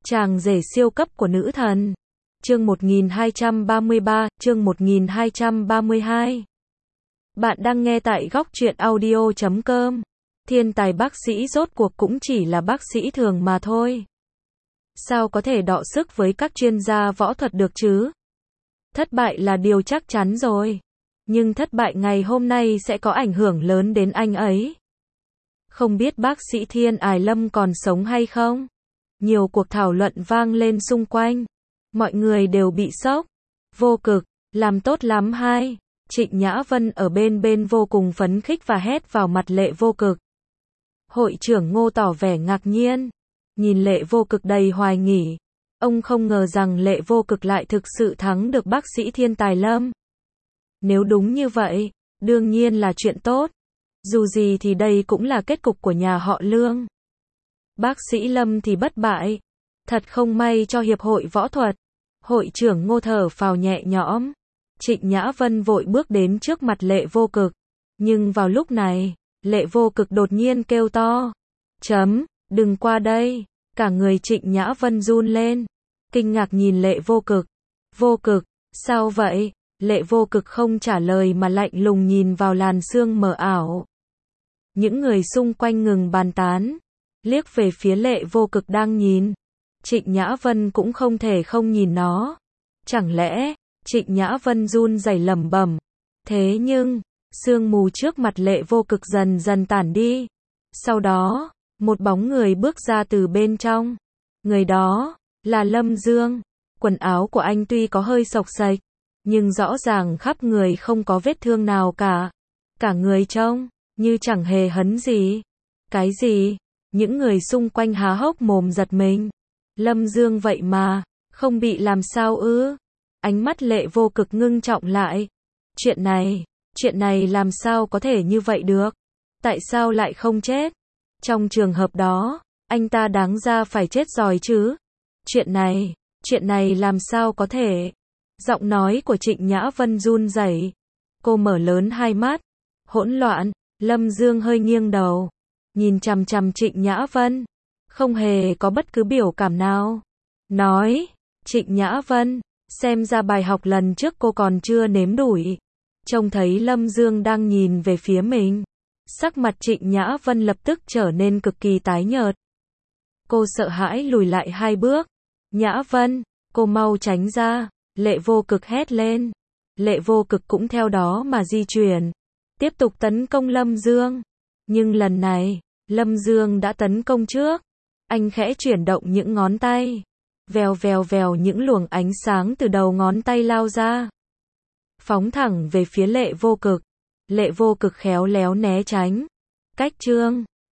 Chàng rể siêu cấp của nữ thần. Chương 1233, chương 1232. Bạn đang nghe tại góc truyện audio.com. Thiên tài bác sĩ rốt cuộc cũng chỉ là bác sĩ thường mà thôi. Sao có thể đọ sức với các chuyên gia võ thuật được chứ? Thất bại là điều chắc chắn rồi. Nhưng thất bại ngày hôm nay sẽ có ảnh hưởng lớn đến anh ấy. Không biết bác sĩ Thiên Ải Lâm còn sống hay không? Nhiều cuộc thảo luận vang lên xung quanh. Mọi người đều bị sốc. Vô cực, làm tốt lắm hai. Trịnh Nhã Vân ở bên vô cùng phấn khích và hét vào mặt Lệ Vô Cực. Hội trưởng Ngô tỏ vẻ ngạc nhiên. Nhìn Lệ Vô Cực đầy hoài nghi. Ông không ngờ rằng Lệ Vô Cực lại thực sự thắng được bác sĩ Thiên Tài Lâm. Nếu đúng như vậy, đương nhiên là chuyện tốt. Dù gì thì đây cũng là kết cục của nhà họ Lương. Bác sĩ Lâm thì bất bại. Thật không may cho hiệp hội võ thuật. Hội trưởng Ngô thở phào nhẹ nhõm. Trịnh Nhã Vân vội bước đến trước mặt Lệ Vô Cực. Nhưng vào lúc này, Lệ Vô Cực đột nhiên kêu to. Đừng qua đây. Cả người Trịnh Nhã Vân run lên. Kinh ngạc nhìn Lệ Vô Cực. Vô Cực, sao vậy? Lệ Vô Cực không trả lời mà lạnh lùng nhìn vào làn sương mờ ảo. Những người xung quanh ngừng bàn tán. Liếc về phía Lệ Vô Cực đang nhìn. Trịnh Nhã Vân cũng không thể không nhìn nó. Chẳng lẽ, Trịnh Nhã Vân run rẩy lẩm bẩm. Thế nhưng, sương mù trước mặt Lệ Vô Cực dần dần tản đi. Sau đó, một bóng người bước ra từ bên trong. Người đó, là Lâm Dương. Quần áo của anh tuy có hơi xộc xệch, nhưng rõ ràng khắp người không có vết thương nào cả. Cả người trông, như chẳng hề hấn gì. Cái gì? Những người xung quanh há hốc mồm giật mình. Lâm Dương vậy mà, không bị làm sao ư? Ánh mắt Lệ Vô Cực ngưng trọng lại. Chuyện này làm sao có thể như vậy được? Tại sao lại không chết? Trong trường hợp đó, anh ta đáng ra phải chết rồi chứ? Chuyện này làm sao có thể? Giọng nói của Trịnh Nhã Vân run rẩy. Cô mở lớn hai mắt. Hỗn loạn. Lâm Dương hơi nghiêng đầu. Nhìn chằm chằm Trịnh Nhã Vân. Không hề có bất cứ biểu cảm nào. Nói. Trịnh Nhã Vân. Xem ra bài học lần trước cô còn chưa nếm đuổi. Trông thấy Lâm Dương đang nhìn về phía mình. Sắc mặt Trịnh Nhã Vân lập tức trở nên cực kỳ tái nhợt. Cô sợ hãi lùi lại hai bước. Nhã Vân, cô mau tránh ra. Lệ Vô Cực hét lên. Lệ Vô Cực cũng theo đó mà di chuyển. Tiếp tục tấn công Lâm Dương. Nhưng lần này, Lâm Dương đã tấn công trước. Anh khẽ chuyển động những ngón tay. Vèo những luồng ánh sáng từ đầu ngón tay lao ra. Phóng thẳng về phía Lệ Vô Cực. Lệ Vô Cực khéo léo né tránh. Cách chương